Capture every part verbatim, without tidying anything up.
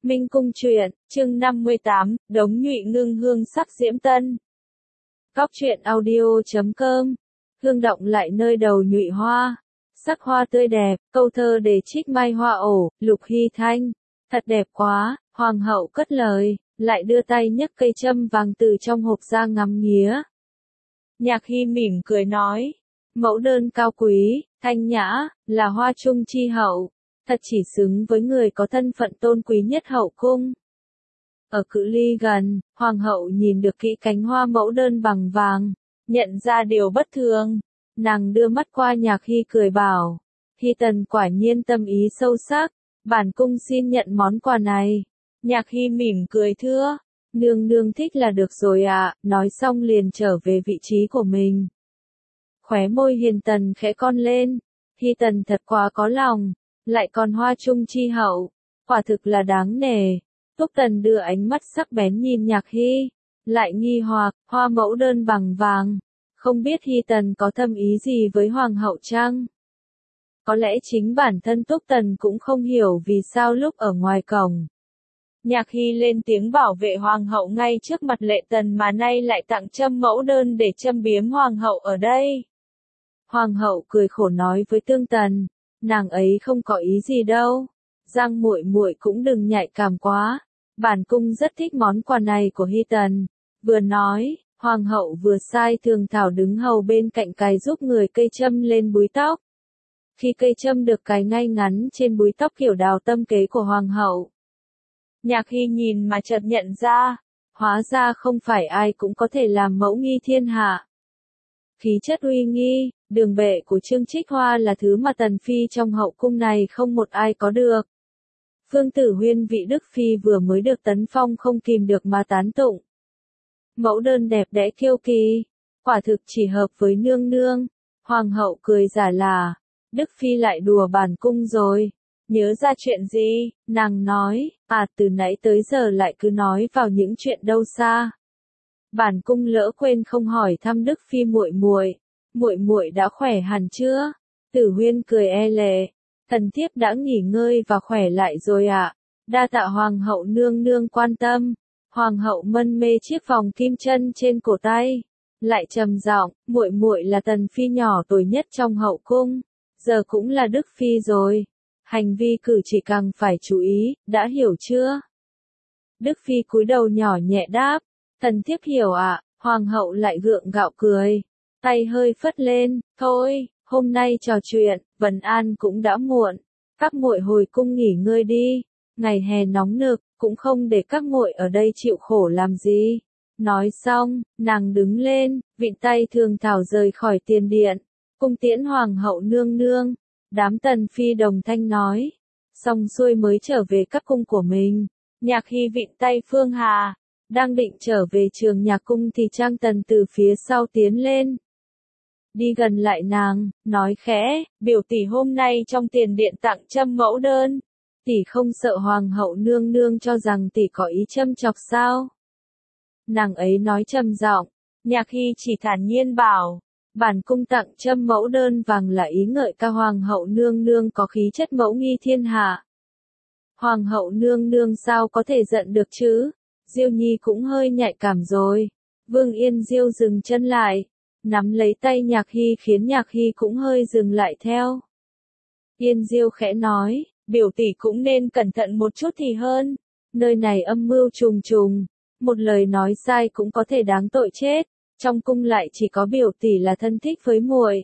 Minh Cung truyện, chương năm mươi tám, đống nhụy ngưng hương sắc diễm tân. Góc truyện audio chấm com. Hương động lại nơi đầu nhụy hoa. Sắc hoa tươi đẹp, câu thơ để trích mai hoa ổ, Lục Hy Thanh. Thật đẹp quá, hoàng hậu cất lời, lại đưa tay nhấc cây châm vàng từ trong hộp ra ngắm nghía. Nhạc Hy mỉm cười nói, mẫu đơn cao quý, thanh nhã, là hoa trung chi hậu. Thật chỉ xứng với người có thân phận tôn quý nhất hậu cung. Ở cự ly gần, hoàng hậu nhìn được kỹ cánh hoa mẫu đơn bằng vàng, nhận ra điều bất thường. Nàng đưa mắt qua Nhạc Hy cười bảo, Hy tần quả nhiên tâm ý sâu sắc, bản cung xin nhận món quà này. Nhạc Hy mỉm cười thưa, nương nương thích là được rồi ạ, à, nói xong liền trở về vị trí của mình. Khóe môi Hiền tần khẽ cong lên, Hy tần thật quá có lòng. Lại còn hoa trung chi hậu, quả thực là đáng nể. Túc Tần đưa ánh mắt sắc bén nhìn Nhạc Hy, lại nghi hoặc, hoa mẫu đơn bằng vàng, không biết Hy Tần có thâm ý gì với hoàng hậu chăng? Có lẽ chính bản thân Túc Tần cũng không hiểu vì sao lúc ở ngoài cổng. Nhạc Hy lên tiếng bảo vệ hoàng hậu ngay trước mặt Lệ Tần mà nay lại tặng châm mẫu đơn để châm biếm hoàng hậu ở đây. Hoàng hậu cười khổ nói với Tương Tần, nàng ấy không có ý gì đâu, Giang muội muội cũng đừng nhạy cảm quá, bản cung rất thích món quà này của Hy Tần. Vừa nói, hoàng hậu vừa sai Thường Thảo đứng hầu bên cạnh cài giúp người cây châm lên búi tóc. Khi cây châm được cài ngay ngắn trên búi tóc kiểu đào tâm kế của hoàng hậu, Nhạc Hy nhìn mà chợt nhận ra, hóa ra không phải ai cũng có thể làm mẫu nghi thiên hạ. Khí chất uy nghi, đường bệ của Trương Trích Hoa là thứ mà tần phi trong hậu cung này không một ai có được. Phương Tử Huyên vị Đức Phi vừa mới được tấn phong không kìm được mà tán tụng. Mẫu đơn đẹp đẽ kiêu kỳ, quả thực chỉ hợp với nương nương. Hoàng hậu cười giả là, Đức Phi lại đùa bản cung rồi. Nhớ ra chuyện gì, nàng nói, à từ nãy tới giờ lại cứ nói vào những chuyện đâu xa. Bản cung lỡ quên không hỏi thăm Đức Phi muội muội, muội muội đã khỏe hẳn chưa? Tử Huyên cười e lệ, thần thiếp đã nghỉ ngơi và khỏe lại rồi ạ. À. Đa tạ hoàng hậu nương nương quan tâm. Hoàng hậu mân mê chiếc vòng kim chân trên cổ tay, lại trầm giọng, muội muội là tần phi nhỏ tuổi nhất trong hậu cung, giờ cũng là Đức Phi rồi. Hành vi cử chỉ càng phải chú ý, đã hiểu chưa? Đức Phi cúi đầu nhỏ nhẹ đáp, thần thiếp hiểu ạ. À. Hoàng hậu lại gượng gạo cười, tay hơi phất lên, thôi, hôm nay trò chuyện, Vân An cũng đã muộn, các muội hồi cung nghỉ ngơi đi, ngày hè nóng nực, cũng không để các muội ở đây chịu khổ làm gì. Nói xong, nàng đứng lên, vịn tay Thường Thảo rời khỏi tiền điện, cung tiễn hoàng hậu nương nương. Đám tần phi đồng thanh nói, xong xuôi mới trở về các cung của mình. Nhạc Hy vịn tay Phương Hà, đang định trở về trường nhạc cung thì Trang Tần từ phía sau tiến lên. Đi gần lại nàng, nói khẽ, biểu tỷ hôm nay trong tiền điện tặng châm mẫu đơn. Tỷ không sợ hoàng hậu nương nương cho rằng tỷ có ý châm chọc sao? Nàng ấy nói trầm giọng, Nhạc Hy chỉ thản nhiên bảo, bản cung tặng châm mẫu đơn vàng là ý ngợi ca hoàng hậu nương nương có khí chất mẫu nghi thiên hạ. Hoàng hậu nương nương sao có thể giận được chứ? Diêu Nhi cũng hơi nhạy cảm rồi. Vương Yên Diêu dừng chân lại, nắm lấy tay Nhạc Hy khiến Nhạc Hy cũng hơi dừng lại theo. Yên Diêu khẽ nói, biểu tỷ cũng nên cẩn thận một chút thì hơn. Nơi này âm mưu trùng trùng, một lời nói sai cũng có thể đáng tội chết. Trong cung lại chỉ có biểu tỷ là thân thích với muội.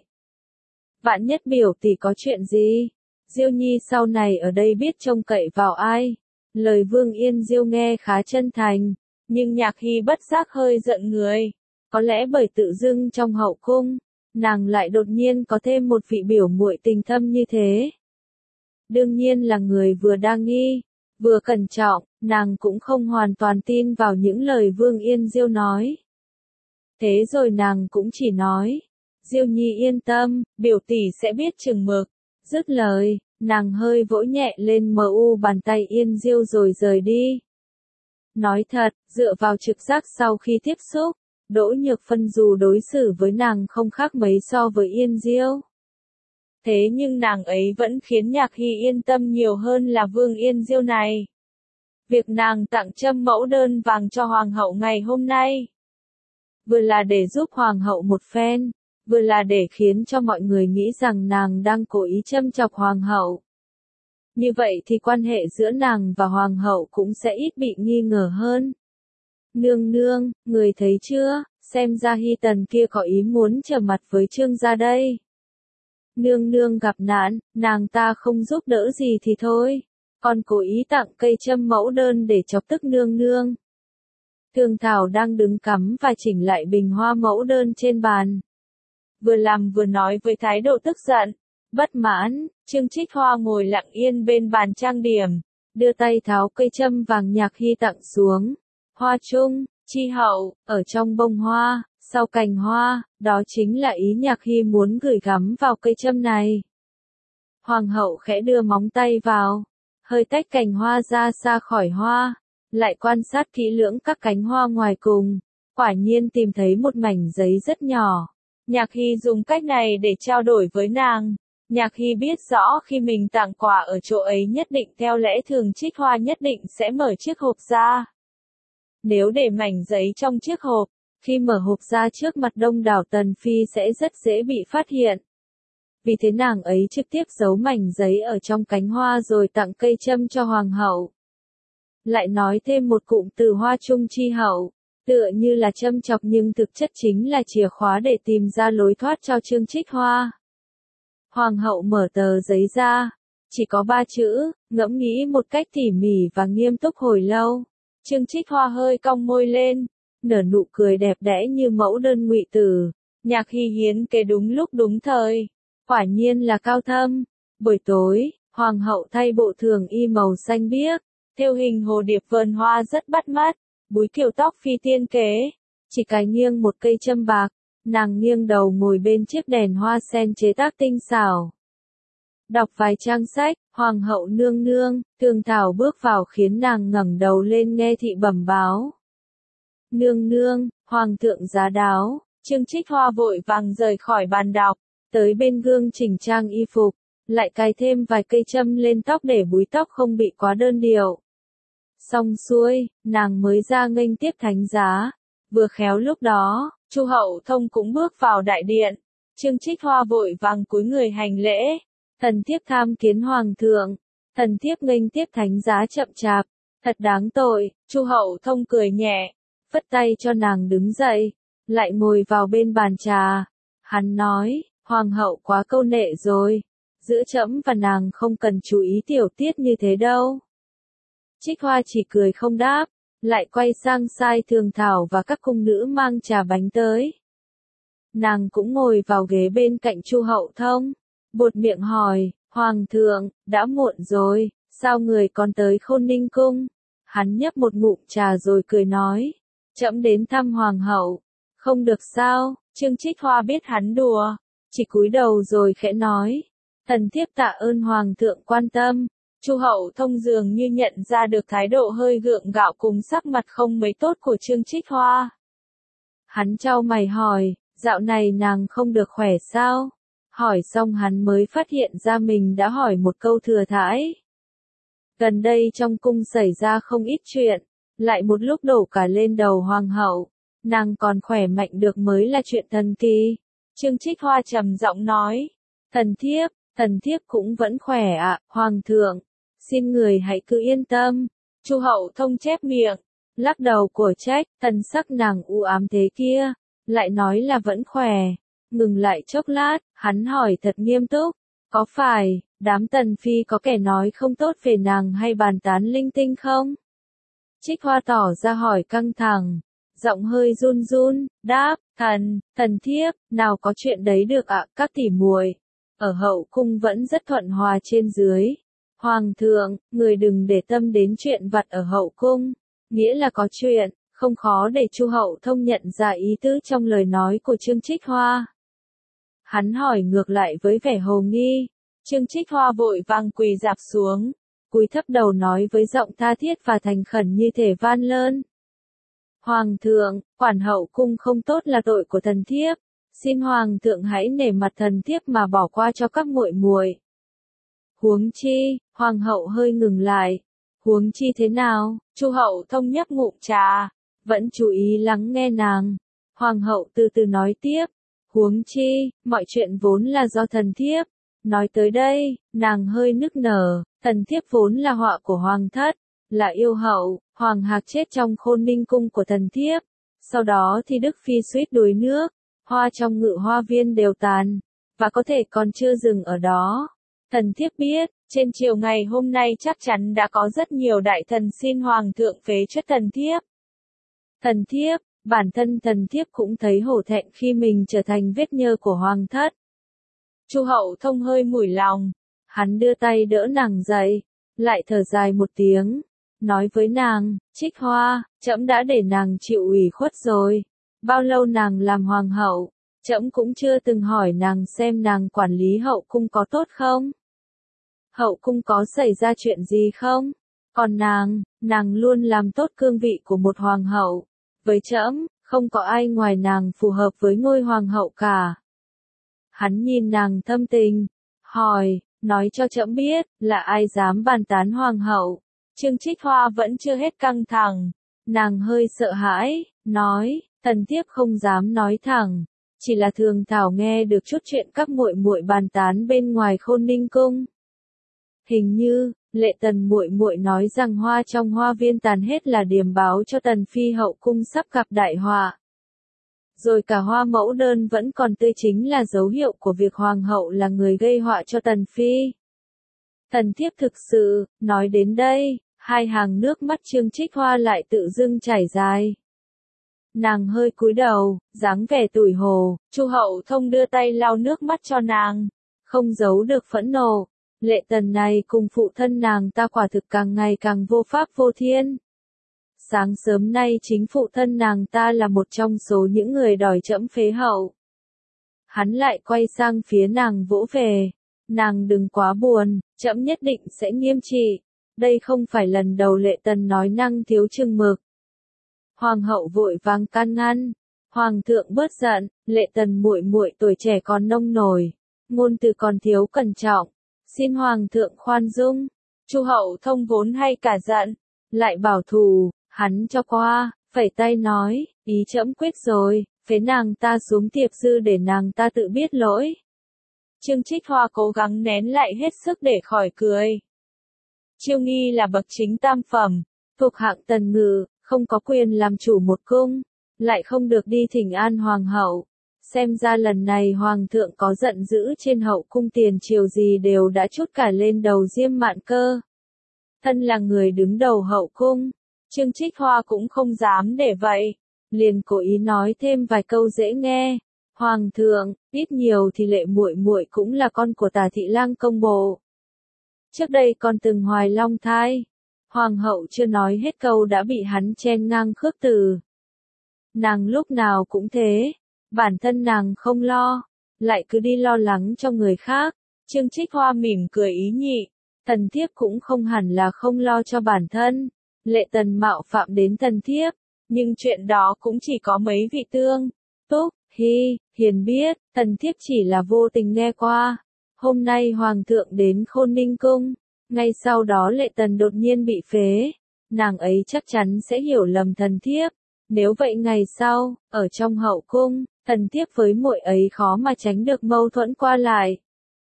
Vạn nhất biểu tỷ có chuyện gì, Diêu Nhi sau này ở đây biết trông cậy vào ai? Lời Vương Yên Diêu nghe khá chân thành, nhưng Nhạc Hy bất giác hơi giận người. Có lẽ bởi tự dưng trong hậu cung, nàng lại đột nhiên có thêm một vị biểu muội tình thâm như thế. Đương nhiên là người vừa đa nghi, vừa cẩn trọng, nàng cũng không hoàn toàn tin vào những lời Vương Yên Diêu nói. Thế rồi nàng cũng chỉ nói, Diêu Nhi yên tâm, biểu tỷ sẽ biết chừng mực. Dứt lời, nàng hơi vỗ nhẹ lên mờ u bàn tay Yên Diêu rồi rời đi. Nói thật, dựa vào trực giác sau khi tiếp xúc, Đỗ Nhược Phân dù đối xử với nàng không khác mấy so với Yên Diêu. Thế nhưng nàng ấy vẫn khiến Nhạc Hy yên tâm nhiều hơn là Vương Yên Diêu này. Việc nàng tặng trâm mẫu đơn vàng cho hoàng hậu ngày hôm nay, vừa là để giúp hoàng hậu một phen, vừa là để khiến cho mọi người nghĩ rằng nàng đang cố ý châm chọc hoàng hậu. Như vậy thì quan hệ giữa nàng và hoàng hậu cũng sẽ ít bị nghi ngờ hơn. Nương nương, người thấy chưa, xem ra Hy Tần kia có ý muốn trở mặt với Trương gia đây. Nương nương gặp nạn, nàng ta không giúp đỡ gì thì thôi, còn cố ý tặng cây trâm mẫu đơn để chọc tức nương nương. Thương Thảo đang đứng cắm và chỉnh lại bình hoa mẫu đơn trên bàn. Vừa làm vừa nói với thái độ tức giận, bất mãn. Trương Trích Hoa ngồi lặng yên bên bàn trang điểm, đưa tay tháo cây trâm vàng Nhạc Hy tặng xuống. Hoa trung, chi hậu, ở trong bông hoa, sau cành hoa, đó chính là ý Nhạc Hy muốn gửi gắm vào cây trâm này. Hoàng hậu khẽ đưa móng tay vào, hơi tách cành hoa ra xa khỏi hoa, lại quan sát kỹ lưỡng các cánh hoa ngoài cùng, quả nhiên tìm thấy một mảnh giấy rất nhỏ. Nhạc Hy dùng cách này để trao đổi với nàng. Nhạc Hy biết rõ khi mình tặng quà ở chỗ ấy nhất định theo lẽ thường Trích Hoa nhất định sẽ mở chiếc hộp ra. Nếu để mảnh giấy trong chiếc hộp, khi mở hộp ra trước mặt đông đảo tần phi sẽ rất dễ bị phát hiện. Vì thế nàng ấy trực tiếp giấu mảnh giấy ở trong cánh hoa rồi tặng cây trâm cho hoàng hậu. Lại nói thêm một cụm từ hoa trung chi hậu, tựa như là châm chọc nhưng thực chất chính là chìa khóa để tìm ra lối thoát cho Trương Trích Hoa. Hoàng hậu mở tờ giấy ra, chỉ có ba chữ, ngẫm nghĩ một cách tỉ mỉ và nghiêm túc hồi lâu. Trương Trích Hoa hơi cong môi lên, nở nụ cười đẹp đẽ như mẫu đơn ngụy tử. Nhạc Hy hiến kế đúng lúc đúng thời, quả nhiên là cao thâm. Buổi tối, hoàng hậu thay bộ thường y màu xanh biếc, thêu hình hồ điệp vườn hoa rất bắt mắt, búi kiểu tóc phi tiên kế, chỉ cái nghiêng một cây trâm bạc. Nàng nghiêng đầu ngồi bên chiếc đèn hoa sen chế tác tinh xảo. Đọc vài trang sách, hoàng hậu nương nương, Thương Thảo bước vào khiến nàng ngẩng đầu lên nghe thị bẩm báo. Nương nương, hoàng thượng giá đáo. Trương Trích Hoa vội vàng rời khỏi bàn đọc, tới bên gương chỉnh trang y phục, lại cài thêm vài cây trâm lên tóc để búi tóc không bị quá đơn điệu. Xong xuôi, nàng mới ra nghênh tiếp thánh giá. Vừa khéo lúc đó, Chu Hậu Thông cũng bước vào đại điện. Trương Trích Hoa vội vàng cúi người hành lễ. Thần thiếp tham kiến hoàng thượng. Thần thiếp nghênh tiếp thánh giá chậm chạp. Thật đáng tội. Chu Hậu Thông cười nhẹ, phất tay cho nàng đứng dậy, lại ngồi vào bên bàn trà. Hắn nói, hoàng hậu quá câu nệ rồi. Giữa trẫm và nàng không cần chú ý tiểu tiết như thế đâu. Trích Hoa chỉ cười không đáp, lại quay sang sai Thường Thảo và các cung nữ mang trà bánh tới. Nàng cũng ngồi vào ghế bên cạnh Chu Hậu Thông, buột miệng hỏi, hoàng thượng, đã muộn rồi, sao người còn tới Khôn Ninh cung? Hắn nhấp một ngụm trà rồi cười nói, trẫm đến thăm hoàng hậu. Không được sao? Trương Trích Hoa biết hắn đùa, chỉ cúi đầu rồi khẽ nói, thần thiếp tạ ơn hoàng thượng quan tâm. Chu Hậu Thông dường như nhận ra được thái độ hơi gượng gạo cùng sắc mặt không mấy tốt của Trương Trích Hoa. Hắn chau mày hỏi, dạo này nàng không được khỏe sao? Hỏi xong hắn mới phát hiện ra mình đã hỏi một câu thừa thãi. Gần đây trong cung xảy ra không ít chuyện, lại một lúc đổ cả lên đầu hoàng hậu, nàng còn khỏe mạnh được mới là chuyện thần kỳ. Trương Trích Hoa trầm giọng nói, thần thiếp, thần thiếp cũng vẫn khỏe ạ, hoàng thượng. Xin người hãy cứ yên tâm. Chu Hậu Thông chép miệng, lắc đầu của trách, thần sắc nàng u ám thế kia, lại nói là vẫn khỏe. Ngừng lại chốc lát, hắn hỏi thật nghiêm túc, có phải, đám tần phi có kẻ nói không tốt về nàng hay bàn tán linh tinh không? Trích Hoa tỏ ra hỏi căng thẳng, giọng hơi run run, đáp, thần, thần thiếp, nào có chuyện đấy được ạ, các tỷ muội ở hậu cung vẫn rất thuận hòa trên dưới. Hoàng thượng, người đừng để tâm đến chuyện vặt ở hậu cung, nghĩa là có chuyện, không khó để Chu Hậu Thông nhận ra ý tứ trong lời nói của Trương Trích Hoa. Hắn hỏi ngược lại với vẻ hồ nghi, Trương Trích Hoa vội vàng quỳ rạp xuống, cúi thấp đầu nói với giọng tha thiết và thành khẩn như thể van lơn. Hoàng thượng, quản hậu cung không tốt là tội của thần thiếp, xin hoàng thượng hãy nể mặt thần thiếp mà bỏ qua cho các muội muội. Huống chi, hoàng hậu hơi ngừng lại, Huống chi thế nào? Chu Hậu Thông nhấp ngụm trà, vẫn chú ý lắng nghe nàng. Hoàng hậu từ từ nói tiếp, huống chi, mọi chuyện vốn là do thần thiếp. Nói tới đây, nàng hơi nức nở, thần thiếp vốn là họa của hoàng thất, là yêu hậu, hoàng hạc chết trong Khôn Ninh cung của thần thiếp. Sau đó thì Đức Phi suýt đuối nước, hoa trong ngự hoa viên đều tàn, và có thể còn chưa dừng ở đó. Thần thiếp biết, trên chiều ngày hôm nay chắc chắn đã có rất nhiều đại thần xin hoàng thượng phế truất thần thiếp. Thần thiếp, bản thân thần thiếp cũng thấy hổ thẹn khi mình trở thành vết nhơ của hoàng thất. Chu Hậu Thông hơi mủi lòng, hắn đưa tay đỡ nàng dậy, lại thở dài một tiếng, nói với nàng, Trích Hoa, trẫm đã để nàng chịu ủy khuất rồi. Bao lâu nàng làm hoàng hậu, trẫm cũng chưa từng hỏi nàng xem nàng quản lý hậu cung có tốt không? Hậu cung có xảy ra chuyện gì không? Còn nàng, nàng luôn làm tốt cương vị của một hoàng hậu. Với trẫm, không có ai ngoài nàng phù hợp với ngôi hoàng hậu cả. Hắn nhìn nàng thâm tình, hỏi, nói cho trẫm biết, là ai dám bàn tán hoàng hậu? Trương Trích Hoa vẫn chưa hết căng thẳng, nàng hơi sợ hãi, nói, thần thiếp không dám nói thẳng, chỉ là thường thảo nghe được chút chuyện các muội muội bàn tán bên ngoài Khôn Ninh cung. Hình như, Lệ Tần muội muội nói rằng hoa trong hoa viên tàn hết là điềm báo cho Tần phi hậu cung sắp gặp đại họa. Rồi cả hoa mẫu đơn vẫn còn tươi chính là dấu hiệu của việc hoàng hậu là người gây họa cho Tần phi. Thần thiếp thực sự, nói đến đây, hai hàng nước mắt Trương Trích Hoa lại tự dưng chảy dài. Nàng hơi cúi đầu, dáng vẻ tủi hổ, Chu Hậu Thông đưa tay lau nước mắt cho nàng, không giấu được phẫn nộ. Lệ Tần này cùng phụ thân nàng ta quả thực càng ngày càng vô pháp vô thiên. Sáng sớm nay chính phụ thân nàng ta là một trong số những người đòi trẫm phế hậu. Hắn lại quay sang phía nàng vỗ về. Nàng đừng quá buồn, trẫm nhất định sẽ nghiêm trị. Đây không phải lần đầu Lệ Tần nói năng thiếu chừng mực. Hoàng hậu vội vàng can ngăn. Hoàng thượng bớt giận, Lệ Tần muội muội tuổi trẻ còn nông nổi, ngôn từ còn thiếu cẩn trọng. Xin hoàng thượng khoan dung. Chu Hậu Thông vốn hay cả giận, lại bảo thủ, hắn cho qua, phẩy tay nói, ý trẫm quyết rồi, phế nàng ta xuống tiệp dư để nàng ta tự biết lỗi. Trương Trích Hoa cố gắng nén lại hết sức để khỏi cười. Chiêu nghi là bậc chính tam phẩm, thuộc hạng tần ngự, không có quyền làm chủ một cung, lại không được đi thỉnh an hoàng hậu. Xem ra lần này hoàng thượng có giận dữ trên hậu cung tiền triều gì đều đã trút cả lên đầu Diêm Mạn Cơ. Thân là người đứng đầu hậu cung, Trương Trích Hoa cũng không dám để vậy, liền cố ý nói thêm vài câu dễ nghe. Hoàng thượng, ít nhiều thì Lệ muội muội cũng là con của Tả thị lang công bộ. Trước đây còn từng hoài long thai. Hoàng hậu chưa nói hết câu đã bị hắn chen ngang khước từ. Nàng lúc nào cũng thế. Bản thân nàng không lo, lại cứ đi lo lắng cho người khác. Trương Trích Hoa mỉm cười ý nhị, thần thiếp cũng không hẳn là không lo cho bản thân. Lệ Tần mạo phạm đến thần thiếp, nhưng chuyện đó cũng chỉ có mấy vị tương, túc, hy, hiền biết, thần thiếp chỉ là vô tình nghe qua. Hôm nay hoàng thượng đến Khôn Ninh cung, ngay sau đó Lệ Tần đột nhiên bị phế, nàng ấy chắc chắn sẽ hiểu lầm thần thiếp. Nếu vậy ngày sau, ở trong hậu cung, thần thiếp với muội ấy khó mà tránh được mâu thuẫn qua lại.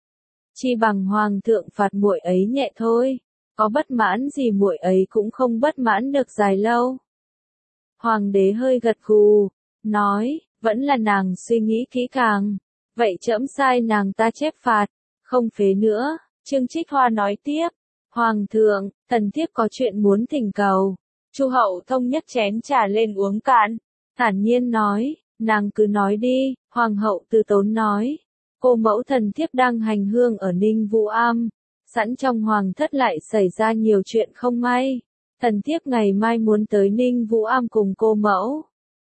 Chi bằng hoàng thượng phạt muội ấy nhẹ thôi, có bất mãn gì muội ấy cũng không bất mãn được dài lâu. Hoàng đế hơi gật gù, nói, vẫn là nàng suy nghĩ kỹ càng, vậy trẫm sai nàng ta chép phạt, không phế nữa. Trương Trích Hoa nói tiếp, hoàng thượng, thần thiếp có chuyện muốn thỉnh cầu. Chu Hậu Thông nhấc chén trà lên uống cạn, thản nhiên nói, nàng cứ nói đi. Hoàng hậu từ tốn nói, cô mẫu thần thiếp đang hành hương ở Ninh Vũ Am, sẵn trong hoàng thất lại xảy ra nhiều chuyện không may, thần thiếp ngày mai muốn tới Ninh Vũ Am cùng cô mẫu.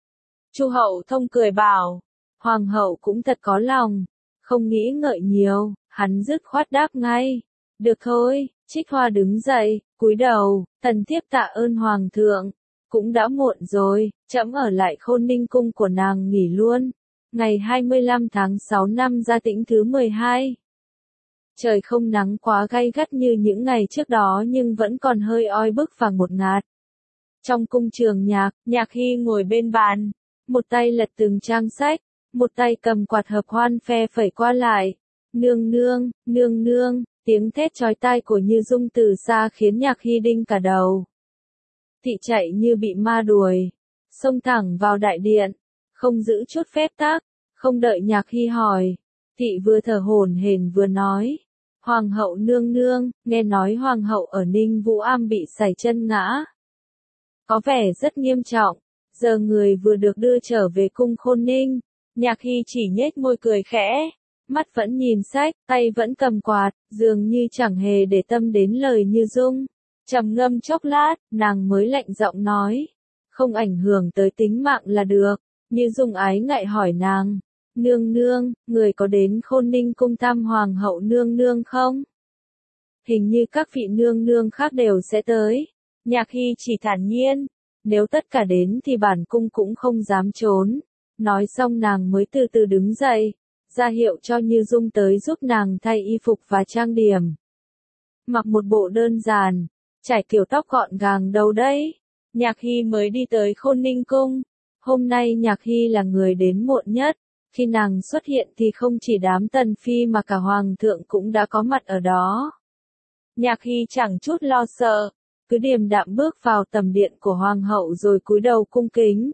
Chu Hậu Thông cười bảo, hoàng hậu cũng thật có lòng, không nghĩ ngợi nhiều, hắn dứt khoát đáp ngay, được thôi. Trích Hoa đứng dậy, cúi đầu, thần thiếp tạ ơn hoàng thượng, cũng đã muộn rồi, trẫm ở lại Khôn Ninh cung của nàng nghỉ luôn. Ngày hai mươi lăm tháng sáu năm Gia Tĩnh thứ mười hai. Trời không nắng quá gay gắt như những ngày trước đó nhưng vẫn còn hơi oi bức và ngột ngạt. Trong cung trường nhạc, Nhạc Hy ngồi bên bàn, một tay lật từng trang sách, một tay cầm quạt hợp hoan phe phẩy qua lại. Nương nương, nương nương, tiếng thét chói tai của Như Dung từ xa khiến Nhạc Hy đinh cả đầu. Thị chạy như bị ma đuổi, xông thẳng vào đại điện, không giữ chút phép tắc, không đợi Nhạc Hy hỏi. Thị vừa thở hổn hển vừa nói, Hoàng hậu nương nương, nghe nói Hoàng hậu ở Ninh Vũ Am bị sảy chân ngã. Có vẻ rất nghiêm trọng, giờ người vừa được đưa trở về cung Khôn Ninh. Nhạc Hy chỉ nhếch môi cười khẽ, mắt vẫn nhìn sách, tay vẫn cầm quạt, dường như chẳng hề để tâm đến lời Như Dung. Trầm ngâm chốc lát, nàng mới lạnh giọng nói, không ảnh hưởng tới tính mạng là được. Như Dung ái ngại hỏi nàng, nương nương, người có đến Khôn Ninh cung thăm Hoàng hậu nương nương không? Hình như các vị nương nương khác đều sẽ tới. Nhạc Hy chỉ thản nhiên, nếu tất cả đến thì bản cung cũng không dám trốn. Nói xong nàng mới từ từ đứng dậy, ra hiệu cho Như Dung tới giúp nàng thay y phục và trang điểm. Mặc một bộ đơn giản, trải kiểu tóc gọn gàng đâu đấy. Nhạc Hy mới đi tới Khôn Ninh cung. Hôm nay Nhạc Hy là người đến muộn nhất. Khi nàng xuất hiện thì không chỉ đám tần phi mà cả hoàng thượng cũng đã có mặt ở đó. Nhạc Hy chẳng chút lo sợ, cứ điềm đạm bước vào tầm điện của hoàng hậu rồi cúi đầu cung kính.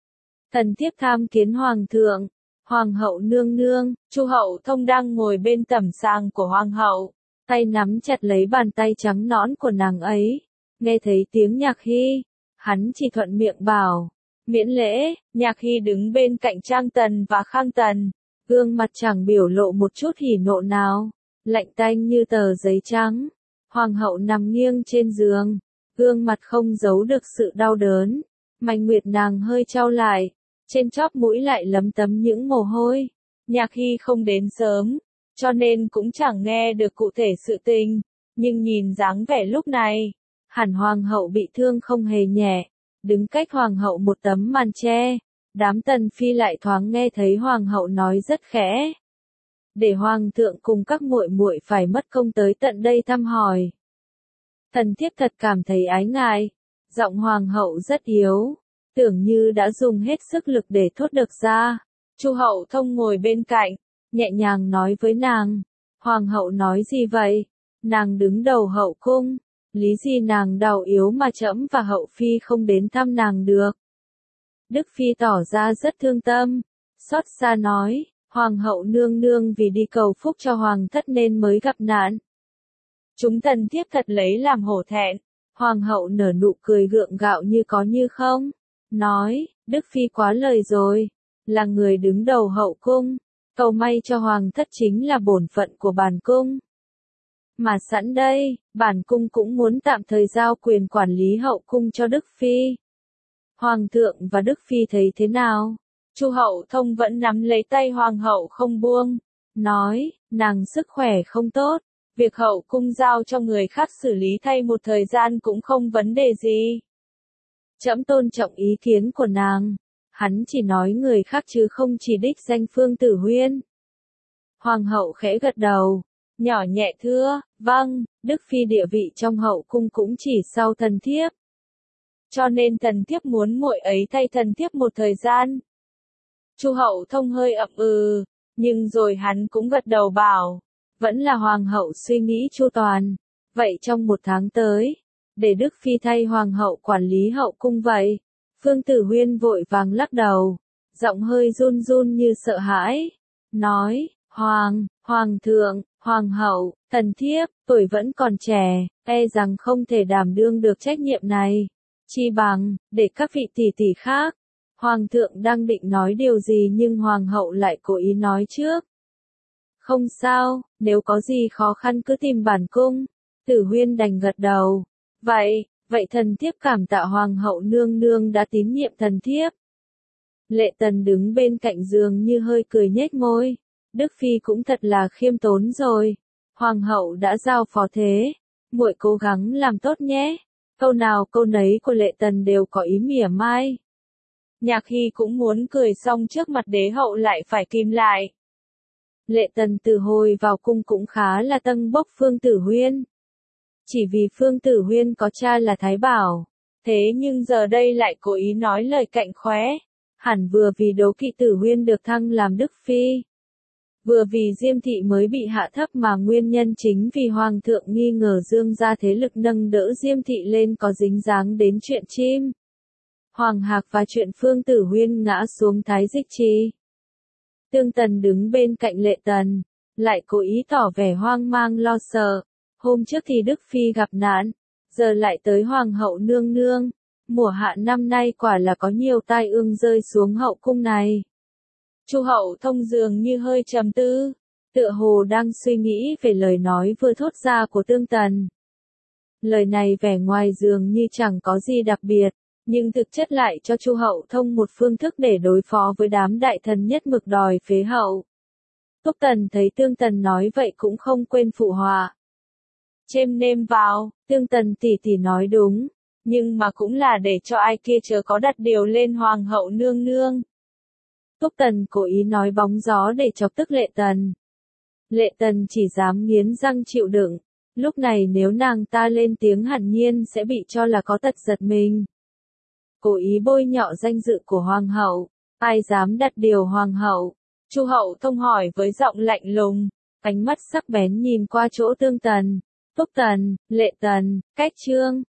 Thần thiếp tham kiến hoàng thượng. Hoàng hậu nương nương. Chu Hậu Thông đang ngồi bên tẩm sàng của hoàng hậu, tay nắm chặt lấy bàn tay trắng nõn của nàng ấy. Nghe thấy tiếng Nhạc Hy, hắn chỉ thuận miệng bảo, miễn lễ. Nhạc Hy đứng bên cạnh Trang Tần và Khang Tần, gương mặt chẳng biểu lộ một chút hỉ nộ nào, lạnh tanh như tờ giấy trắng. Hoàng hậu nằm nghiêng trên giường, gương mặt không giấu được sự đau đớn. Mạch nguyệt nàng hơi chau lại, trên chóp mũi lại lấm tấm những mồ hôi. Nhạc Hy không đến sớm, cho nên cũng chẳng nghe được cụ thể sự tình, nhưng nhìn dáng vẻ lúc này, hẳn hoàng hậu bị thương không hề nhẹ. Đứng cách hoàng hậu một tấm màn che, đám tần phi lại thoáng nghe thấy hoàng hậu nói rất khẽ, để hoàng thượng cùng các muội muội phải mất công tới tận đây thăm hỏi. Thần thiếp thật cảm thấy ái ngại. Giọng hoàng hậu rất yếu, tưởng như đã dùng hết sức lực để thốt được ra. Chu Hậu Thông ngồi bên cạnh, nhẹ nhàng nói với nàng, hoàng hậu nói gì vậy? Nàng đứng đầu hậu cung, lý gì nàng đau yếu mà trẫm và hậu phi không đến thăm nàng được? Đức phi tỏ ra rất thương tâm, xót xa nói, hoàng hậu nương nương vì đi cầu phúc cho hoàng thất nên mới gặp nạn. Chúng thần thiếp thật lấy làm hổ thẹn. Hoàng hậu nở nụ cười gượng gạo như có như không, nói, Đức phi quá lời rồi, là người đứng đầu hậu cung, cầu may cho hoàng thất chính là bổn phận của bản cung. Mà sẵn đây, bản cung cũng muốn tạm thời giao quyền quản lý hậu cung cho Đức phi. Hoàng thượng và Đức phi thấy thế nào? Chu Hậu Thông vẫn nắm lấy tay hoàng hậu không buông, nói, nàng sức khỏe không tốt, việc hậu cung giao cho người khác xử lý thay một thời gian cũng không vấn đề gì. Trẫm tôn trọng ý kiến của nàng. Hắn chỉ nói người khác chứ không chỉ đích danh Phương Tử Huyên. Hoàng hậu khẽ gật đầu, nhỏ nhẹ thưa, vâng, Đức phi địa vị trong hậu cung cũng chỉ sau thần thiếp. Cho nên thần thiếp muốn muội ấy thay thần thiếp một thời gian. Chu Hậu Thông hơi ậm ừ, nhưng rồi hắn cũng gật đầu bảo, vẫn là hoàng hậu suy nghĩ chu toàn. Vậy trong một tháng tới, để Đức phi thay hoàng hậu quản lý hậu cung vậy. Phương Tử Huyên vội vàng lắc đầu, giọng hơi run run như sợ hãi, nói, Hoàng, Hoàng thượng, Hoàng hậu, thần thiếp, tuổi vẫn còn trẻ, e rằng không thể đảm đương được trách nhiệm này. Chi bằng, để các vị tỷ tỷ khác. Hoàng thượng đang định nói điều gì nhưng Hoàng hậu lại cố ý nói trước. Không sao, nếu có gì khó khăn cứ tìm bản cung. Tử Huyên đành gật đầu. Vậy, vậy thần thiếp cảm tạ hoàng hậu nương nương đã tín nhiệm thần thiếp. Lệ Tần đứng bên cạnh giường như hơi cười nhếch môi. Đức phi cũng thật là khiêm tốn rồi. Hoàng hậu đã giao phó thế, muội cố gắng làm tốt nhé. Câu nào câu nấy của Lệ Tần đều có ý mỉa mai. Nhạc Hy cũng muốn cười xong trước mặt đế hậu lại phải kìm lại. Lệ Tần từ hồi vào cung cũng khá là tâng bốc Phương Tử Huyên. Chỉ vì Phương Tử Huyên có cha là Thái Bảo. Thế nhưng giờ đây lại cố ý nói lời cạnh khóe. Hẳn vừa vì đố kỵ Tử Huyên được thăng làm Đức Phi. Vừa vì Diêm thị mới bị hạ thấp mà nguyên nhân chính vì Hoàng thượng nghi ngờ Dương gia thế lực nâng đỡ Diêm thị lên có dính dáng đến chuyện chim Hoàng Hạc và chuyện Phương Tử Huyên ngã xuống Thái Dịch Trì. Tương Tần đứng bên cạnh Lệ Tần, lại cố ý tỏ vẻ hoang mang lo sợ. Hôm trước thì Đức Phi gặp nạn, giờ lại tới Hoàng hậu nương nương. Mùa hạ năm nay quả là có nhiều tai ương rơi xuống hậu cung này. Chu Hậu Thông dường như hơi trầm tư, tựa hồ đang suy nghĩ về lời nói vừa thốt ra của Tương Tần. Lời này vẻ ngoài dường như chẳng có gì đặc biệt, nhưng thực chất lại cho Chu Hậu Thông một phương thức để đối phó với đám đại thần nhất mực đòi phế hậu. Túc Tần thấy Tương Tần nói vậy cũng không quên phụ họa. Chêm nêm vào, Tương Tần tỷ tỷ nói đúng, nhưng mà cũng là để cho ai kia chớ có đặt điều lên Hoàng hậu nương nương. Túc Tần cố ý nói bóng gió để chọc tức Lệ Tần. Lệ Tần chỉ dám nghiến răng chịu đựng, lúc này nếu nàng ta lên tiếng hẳn nhiên sẽ bị cho là có tật giật mình. Cố ý bôi nhọ danh dự của Hoàng hậu, ai dám đặt điều Hoàng hậu? Chu Hậu Thông hỏi với giọng lạnh lùng, ánh mắt sắc bén nhìn qua chỗ Tương Tần. Túc Tần, Lệ Tần, cách trương,